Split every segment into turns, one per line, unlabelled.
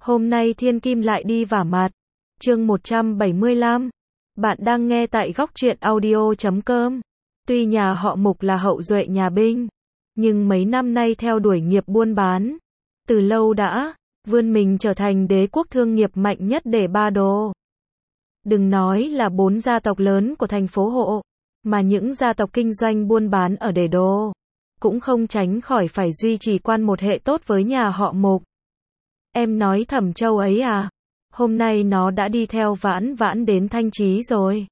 Hôm nay thiên kim lại đi vả mặt. Chương 175. Bạn đang nghe tại góc truyện audio.com. Tuy nhà họ Mục là hậu duệ nhà binh, nhưng mấy năm nay theo đuổi nghiệp buôn bán, từ lâu đã vươn mình trở thành đế quốc thương nghiệp mạnh nhất để Ba Đô. Đừng nói là 4 gia tộc lớn của thành phố Hộ, mà những gia tộc kinh doanh buôn bán ở Đế Đô cũng không tránh khỏi phải duy trì quan một hệ tốt với nhà họ Mục. Em nói Thẩm Châu ấy à? Hôm nay nó đã đi theo Vãn Vãn đến Thanh Trì rồi.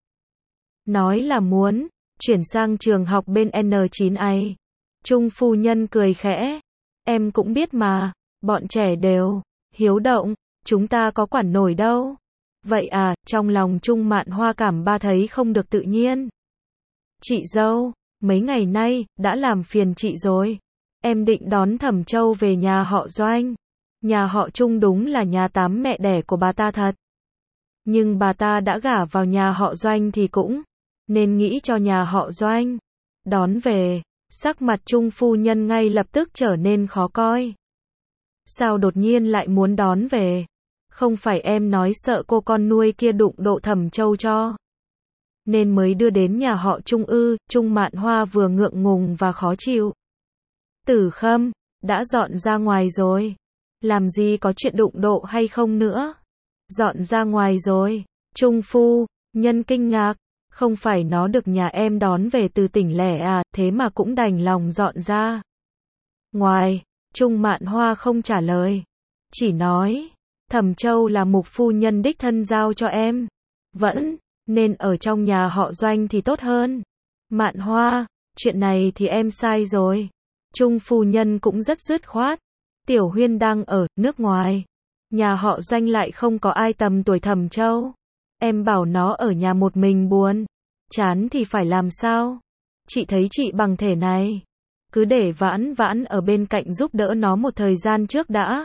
Nói là muốn chuyển sang trường học bên N9A. Trung phu nhân cười khẽ. Em cũng biết mà, bọn trẻ đều hiếu động, chúng ta có quản nổi đâu. Vậy à, trong lòng Trung Mạn Hoa cảm ba thấy không được tự nhiên. Chị dâu, mấy ngày nay, đã làm phiền chị rồi. Em định đón Thẩm Châu về nhà họ Doanh. Nhà họ Trung đúng là nhà tám mẹ đẻ của bà ta thật. Nhưng bà ta đã gả vào nhà họ Doanh thì cũng nên nghĩ cho nhà họ Doanh đón về. Sắc mặt Trung phu nhân ngay lập tức trở nên khó coi. Sao đột nhiên lại muốn đón về? Không phải em nói sợ cô con nuôi kia đụng độ Thẩm Châu cho nên mới đưa đến nhà họ Trung ư? Trung Mạn Hoa vừa ngượng ngùng và khó chịu. Tử Khâm, đã dọn ra ngoài rồi. Làm gì có chuyện đụng độ hay không nữa? Dọn ra ngoài rồi. Trung phu nhân kinh ngạc. Không phải nó được nhà em đón về từ tỉnh lẻ à, thế mà cũng đành lòng dọn ra ngoài. Trung Mạn Hoa không trả lời. Chỉ nói, Thẩm Châu là Mục phu nhân đích thân giao cho em. Vẫn nên ở trong nhà họ Doanh thì tốt hơn. Mạn Hoa, chuyện này thì em sai rồi. Trung phu nhân cũng rất dứt khoát. Tiểu Huyên đang ở nước ngoài. Nhà họ Doanh lại không có ai tầm tuổi Thẩm Châu. Em bảo nó ở nhà một mình buồn chán thì phải làm sao? Chị thấy chị bằng thể này, cứ để Vãn Vãn ở bên cạnh giúp đỡ nó một thời gian trước đã.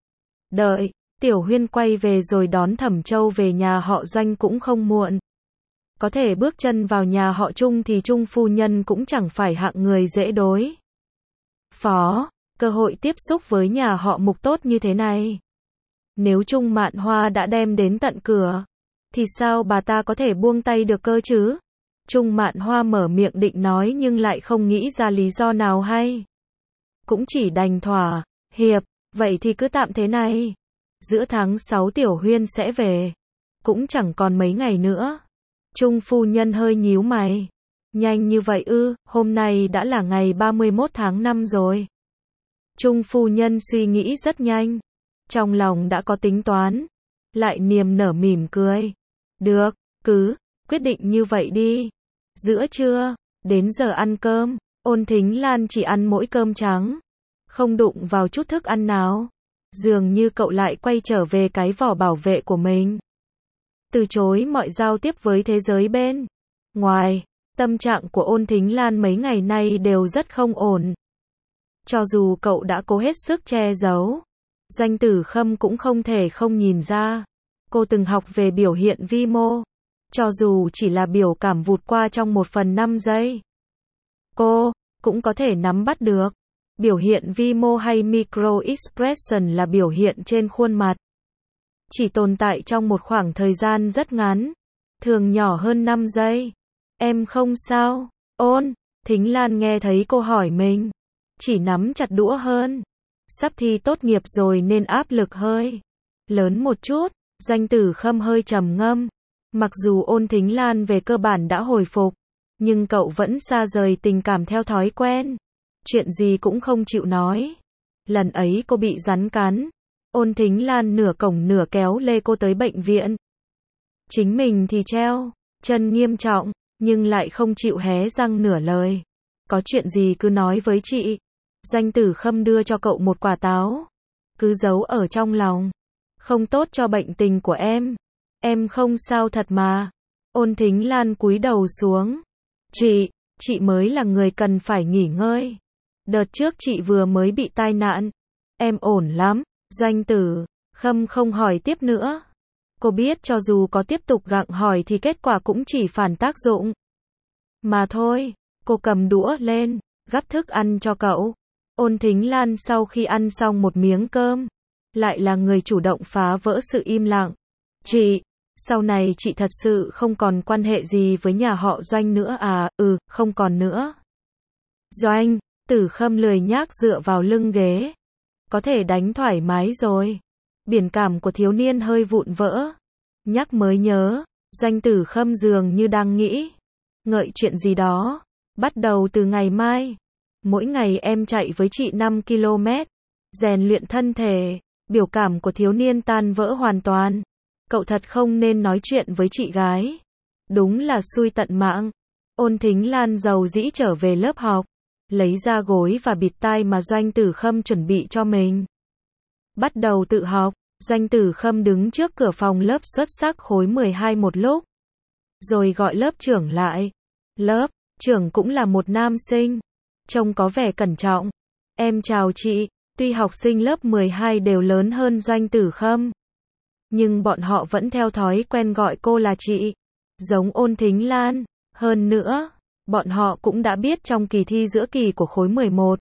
Đợi Tiểu Huyên quay về rồi đón Thẩm Châu về nhà họ Doanh cũng không muộn. Có thể bước chân vào nhà họ Trung thì Trung phu nhân cũng chẳng phải hạng người dễ đối phó. Cơ hội tiếp xúc với nhà họ Mục tốt như thế này, nếu Trung Mạn Hoa đã đem đến tận cửa, thì sao bà ta có thể buông tay được cơ chứ? Trung Mạn Hoa mở miệng định nói nhưng lại không nghĩ ra lý do nào hay. Cũng chỉ đành thỏa hiệp, vậy thì cứ tạm thế này. Giữa tháng 6 Tiểu Huyên sẽ về, cũng chẳng còn mấy ngày nữa. Trung phu nhân hơi nhíu mày. Nhanh như vậy ư? Hôm nay đã là ngày 31 tháng 5 rồi. Trung phu nhân suy nghĩ rất nhanh, trong lòng đã có tính toán, lại niềm nở mỉm cười. Được, cứ quyết định như vậy đi. Giữa trưa, đến giờ ăn cơm, Ôn Thính Lan chỉ ăn mỗi cơm trắng, không đụng vào chút thức ăn nào. Dường như cậu lại quay trở về cái vỏ bảo vệ của mình, từ chối mọi giao tiếp với thế giới bên ngoài. Tâm trạng của Ôn Thính Lan mấy ngày nay đều rất không ổn. Cho dù cậu đã cố hết sức che giấu, Doanh Tử Khâm cũng không thể không nhìn ra. Cô từng học về biểu hiện vi mô, cho dù chỉ là biểu cảm vụt qua trong 1/5 giây, cô cũng có thể nắm bắt được. Biểu hiện vi mô hay micro expression là biểu hiện trên khuôn mặt, chỉ tồn tại trong một khoảng thời gian rất ngắn, thường nhỏ hơn 5 giây. Em không sao? Ôn Thính Lan nghe thấy cô hỏi mình, chỉ nắm chặt đũa hơn. Sắp thi tốt nghiệp rồi nên áp lực hơi lớn một chút. Doanh Tử Khâm hơi trầm ngâm. Mặc dù Ôn Thính Lan về cơ bản đã hồi phục, nhưng cậu vẫn xa rời tình cảm theo thói quen. Chuyện gì cũng không chịu nói. Lần ấy cô bị rắn cắn, Ôn Thính Lan nửa cổng nửa kéo lê cô tới bệnh viện. Chính mình thì treo chân nghiêm trọng, nhưng lại không chịu hé răng nửa lời. Có chuyện gì cứ nói với chị. Doanh Tử Khâm đưa cho cậu một quả táo. Cứ giấu ở trong lòng, không tốt cho bệnh tình của em. Em không sao thật mà. Ôn Thính Lan cúi đầu xuống. Chị mới là người cần phải nghỉ ngơi. Đợt trước chị vừa mới bị tai nạn. Em ổn lắm. Doanh Tử Khâm không hỏi tiếp nữa. Cô biết cho dù có tiếp tục gặng hỏi thì kết quả cũng chỉ phản tác dụng mà thôi. Cô cầm đũa lên, gắp thức ăn cho cậu. Ôn Thính Lan sau khi ăn xong một miếng cơm, lại là người chủ động phá vỡ sự im lặng. Chị, sau này chị thật sự không còn quan hệ gì với nhà họ Doanh nữa à? Không còn nữa. Doanh, Tử Khâm lười nhác dựa vào lưng ghế. Có thể đánh thoải mái rồi. Biển cảm của thiếu niên hơi vụn vỡ. Nhắc mới nhớ, Doanh Tử Khâm dường như đang nghĩ ngợi chuyện gì đó. Bắt đầu từ ngày mai, mỗi ngày em chạy với chị 5 km, rèn luyện thân thể. Biểu cảm của thiếu niên tan vỡ hoàn toàn. Cậu thật không nên nói chuyện với chị gái. Đúng là xui tận mạng. Ôn Thính Lan dầu dĩ trở về lớp học, lấy ra gối và bịt tai mà Doanh Tử Khâm chuẩn bị cho mình. Bắt đầu tự học, Doanh Tử Khâm đứng trước cửa phòng lớp xuất sắc khối 12 một lúc, rồi gọi lớp trưởng lại. Lớp trưởng cũng là một nam sinh, trông có vẻ cẩn trọng. Em chào chị. Tuy học sinh lớp 12 đều lớn hơn Doanh Tử Khâm, nhưng bọn họ vẫn theo thói quen gọi cô là chị, giống Ôn Thính Lan. Hơn nữa, bọn họ cũng đã biết trong kỳ thi giữa kỳ của khối 11,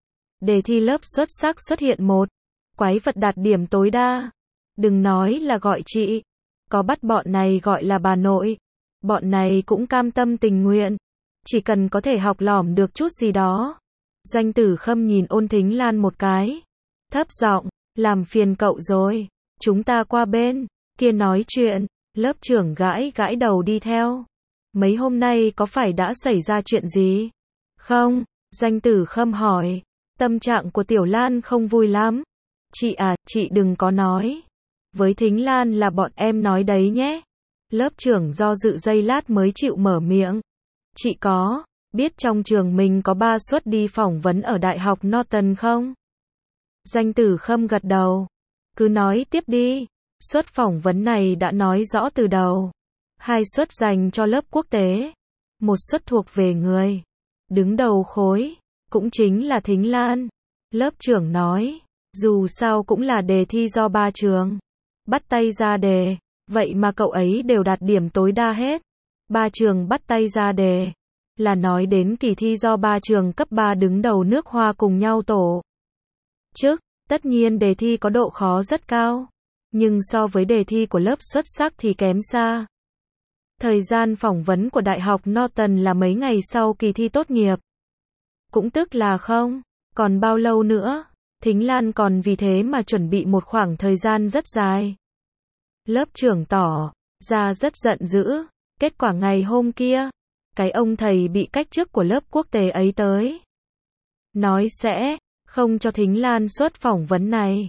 đề thi lớp xuất sắc xuất hiện một quái vật đạt điểm tối đa. Đừng nói là gọi chị, có bắt bọn này gọi là bà nội, bọn này cũng cam tâm tình nguyện, chỉ cần có thể học lỏm được chút gì đó. Doanh Tử Khâm nhìn Ôn Thính Lan một cái, thấp giọng, làm phiền cậu rồi, chúng ta qua bên kia nói chuyện. Lớp trưởng gãi gãi đầu đi theo. Mấy hôm nay có phải đã xảy ra chuyện gì không? Doanh Tử Khâm hỏi. Tâm trạng của Tiểu Lan không vui lắm. Chị à, chị đừng có nói với Thính Lan là bọn em nói đấy nhé. Lớp trưởng do dự giây lát mới chịu mở miệng. Chị có biết trong trường mình có 3 suất đi phỏng vấn ở Đại học Norton không? Doanh Tử Khâm gật đầu. Cứ nói tiếp đi. Suất phỏng vấn này đã nói rõ từ đầu. 2 suất dành cho lớp quốc tế, 1 suất thuộc về người đứng đầu khối, cũng chính là Thính Lan. Lớp trưởng nói, dù sao cũng là đề thi do 3 trường bắt tay ra đề, vậy mà cậu ấy đều đạt điểm tối đa hết. 3 trường bắt tay ra đề là nói đến kỳ thi do 3 trường cấp 3 đứng đầu nước Hoa cùng nhau tổ chức. Tất nhiên đề thi có độ khó rất cao, nhưng so với đề thi của lớp xuất sắc thì kém xa. Thời gian phỏng vấn của Đại học Norton là mấy ngày sau kỳ thi tốt nghiệp. Cũng tức là không còn bao lâu nữa. Thính Lan còn vì thế mà chuẩn bị một khoảng thời gian rất dài. Lớp trưởng tỏ ra rất giận dữ. Kết quả ngày hôm kia, cái ông thầy bị cách chức của lớp quốc tế ấy tới, nói sẽ không cho Thính Lan suất phỏng vấn này.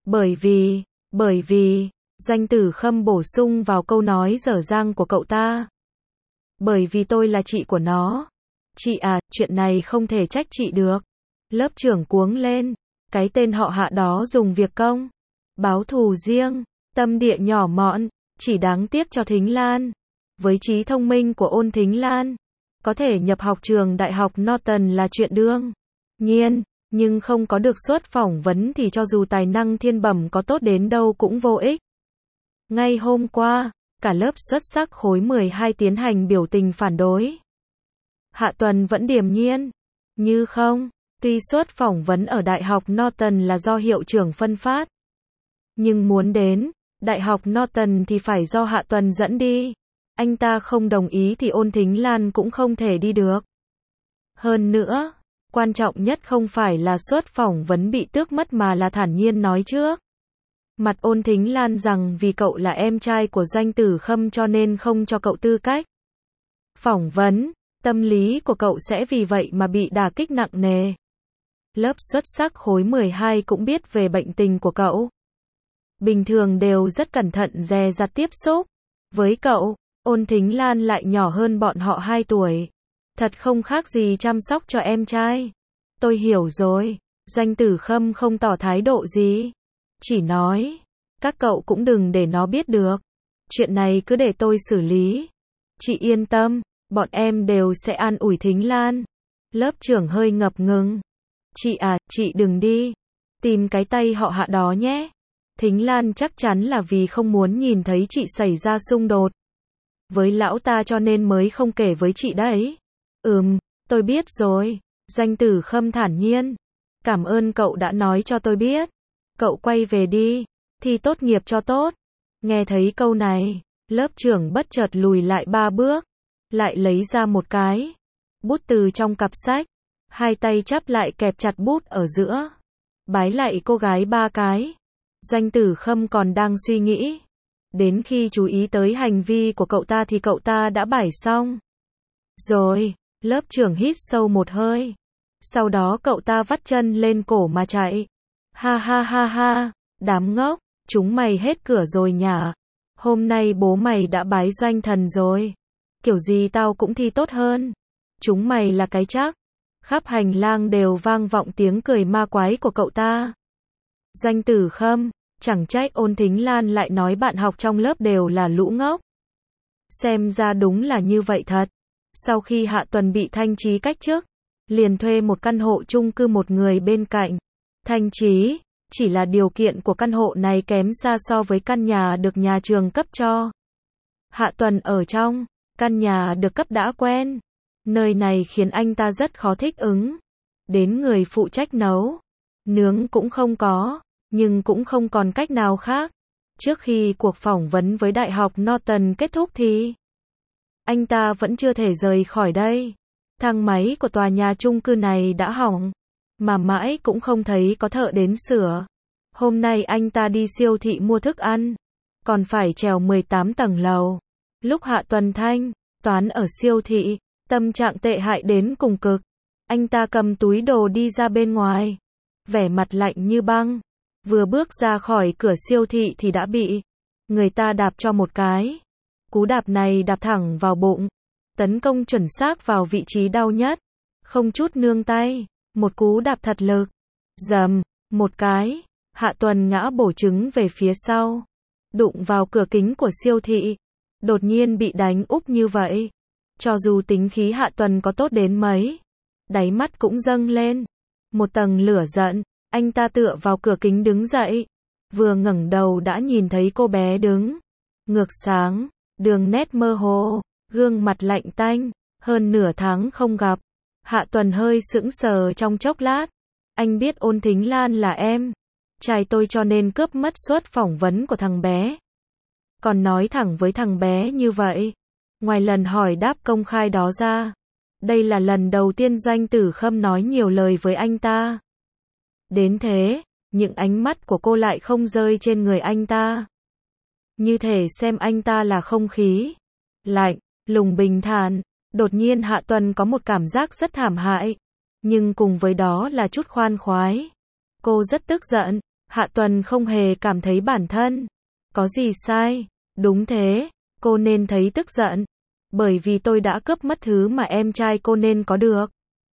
Bởi vì, Doanh Tử Khâm bổ sung vào câu nói dở dang của cậu ta. Bởi vì tôi là chị của nó. Chị à, chuyện này không thể trách chị được. Lớp trưởng cuống lên. Cái tên họ Hạ đó dùng việc công báo thù riêng, tâm địa nhỏ mọn, chỉ đáng tiếc cho Thính Lan. Với trí thông minh của Ôn Thính Lan, có thể nhập học trường Đại học Norton là chuyện đương nhiên, nhưng không có được suất phỏng vấn thì cho dù tài năng thiên bẩm có tốt đến đâu cũng vô ích. Ngay hôm qua, cả lớp xuất sắc khối 12 tiến hành biểu tình phản đối. Hạ Tuần vẫn điềm nhiên như không. Tuy suất phỏng vấn ở Đại học Norton là do hiệu trưởng phân phát, nhưng muốn đến Đại học Norton thì phải do Hạ Tuần dẫn đi. Anh ta không đồng ý thì Ôn Thính Lan cũng không thể đi được. Hơn nữa, quan trọng nhất không phải là suất phỏng vấn bị tước mất mà là thản nhiên nói trước mặt Ôn Thính Lan rằng vì cậu là em trai của Doanh Tử Khâm cho nên không cho cậu tư cách phỏng vấn. Tâm lý của cậu sẽ vì vậy mà bị đả kích nặng nề. Lớp xuất sắc khối 12 cũng biết về bệnh tình của cậu. Bình thường đều rất cẩn thận dè dặt tiếp xúc với cậu. Ôn Thính Lan lại nhỏ hơn bọn họ 2 tuổi. Thật không khác gì chăm sóc cho em trai. Tôi hiểu rồi. Doanh Tử Khâm không tỏ thái độ gì. Chỉ nói, các cậu cũng đừng để nó biết được. Chuyện này cứ để tôi xử lý. Chị yên tâm, bọn em đều sẽ an ủi Thính Lan. Lớp trưởng hơi ngập ngừng. Chị à, chị đừng đi tìm cái tay họ Hạ đó nhé. Thính Lan chắc chắn là vì không muốn nhìn thấy chị xảy ra xung đột với lão ta cho nên mới không kể với chị đấy. Tôi biết rồi. Doanh Tử Khâm thản nhiên. Cảm ơn cậu đã nói cho tôi biết. cậu quay về đi, thi tốt nghiệp cho tốt. Nghe thấy câu này, lớp trưởng bất chợt lùi lại 3 bước, lại lấy ra một cái bút từ trong cặp sách, hai tay chắp lại kẹp chặt bút ở giữa, bái lại cô gái 3 cái. Doanh Tử Khâm còn đang suy nghĩ, đến khi chú ý tới hành vi của cậu ta thì cậu ta đã bái xong. Rồi, lớp trưởng hít sâu một hơi, sau đó cậu ta vắt chân lên cổ mà chạy. Ha ha ha ha, đám ngốc, chúng mày hết cửa rồi nhả. Hôm nay bố mày đã bái doanh thần rồi. Kiểu gì tao cũng thi tốt hơn. Chúng mày là cái chắc. Khắp hành lang đều vang vọng tiếng cười ma quái của cậu ta. Doanh Tử Khâm, chẳng trách Ôn Thính Lan lại nói bạn học trong lớp đều là lũ ngốc. Xem ra đúng là như vậy thật. Sau khi Hạ Tuần bị Thanh Chí cách chức, liền thuê một căn hộ chung cư một người bên cạnh. Thanh Chí, chỉ là điều kiện của căn hộ này kém xa so với căn nhà được nhà trường cấp cho. Hạ Tuần ở trong căn nhà được cấp đã quen. Nơi này khiến anh ta rất khó thích ứng. Đến người phụ trách nấu, nướng cũng không có, nhưng cũng không còn cách nào khác. Trước khi cuộc phỏng vấn với Đại học Norton kết thúc thì anh ta vẫn chưa thể rời khỏi đây. Thang máy của tòa nhà chung cư này đã hỏng, mà mãi cũng không thấy có thợ đến sửa. Hôm nay anh ta đi siêu thị mua thức ăn, còn phải trèo 18 tầng lầu. Lúc Hạ Tuần thanh toán ở siêu thị, tâm trạng tệ hại đến cùng cực. Anh ta cầm túi đồ đi ra bên ngoài, vẻ mặt lạnh như băng. Vừa bước ra khỏi cửa siêu thị thì đã bị người ta đạp cho một cái. Cú đạp này đạp thẳng vào bụng, tấn công chuẩn xác vào vị trí đau nhất, không chút nương tay, một cú đạp thật lực. Dầm, một cái, Hạ Tuần ngã bổ trứng về phía sau, đụng vào cửa kính của siêu thị. Đột nhiên bị đánh úp như vậy, cho dù tính khí Hạ Tuần có tốt đến mấy, đáy mắt cũng dâng lên một tầng lửa giận. Anh ta tựa vào cửa kính đứng dậy, vừa ngẩng đầu đã nhìn thấy cô bé đứng ngược sáng, đường nét mơ hồ, gương mặt lạnh tanh, hơn nửa tháng không gặp. Hạ Tuần hơi sững sờ trong chốc lát. Anh biết Ôn Thính Lan là em trai tôi cho nên cướp mất suất phỏng vấn của thằng bé. Còn nói thẳng với thằng bé như vậy. Ngoài lần hỏi đáp công khai đó ra, đây là lần đầu tiên Doanh Tử Khâm nói nhiều lời với anh ta. Đến thế, những ánh mắt của cô lại không rơi trên người anh ta. Như thể xem anh ta là không khí lạnh, lùng bình thản. Đột nhiên Hạ Tuần có một cảm giác rất thảm hại, nhưng cùng với đó là chút khoan khoái. Cô rất tức giận. Hạ Tuần không hề cảm thấy bản thân có gì sai. Đúng thế, cô nên thấy tức giận, bởi vì tôi đã cướp mất thứ mà em trai cô nên có được.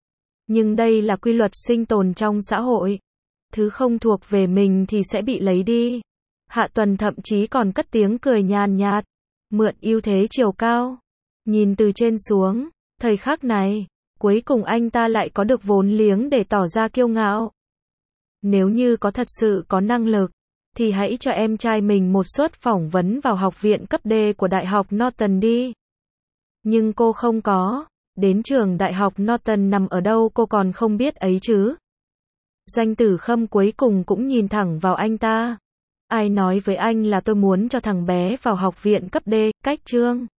Nhưng đây là quy luật sinh tồn trong xã hội. Thứ không thuộc về mình thì sẽ bị lấy đi. Hạ Tuần thậm chí còn cất tiếng cười nhàn nhạt, mượn ưu thế chiều cao. Nhìn từ trên xuống, thời khắc này, cuối cùng anh ta lại có được vốn liếng để tỏ ra kiêu ngạo. Nếu như có thật sự có năng lực, thì hãy cho em trai mình một suất phỏng vấn vào học viện cấp D của Đại học Norton đi. Nhưng cô không có. Đến trường Đại học Norton nằm ở đâu cô còn không biết ấy chứ. Doanh Tử Khâm cuối cùng cũng nhìn thẳng vào anh ta. Ai nói với anh là tôi muốn cho thằng bé vào học viện cấp D, cách chương.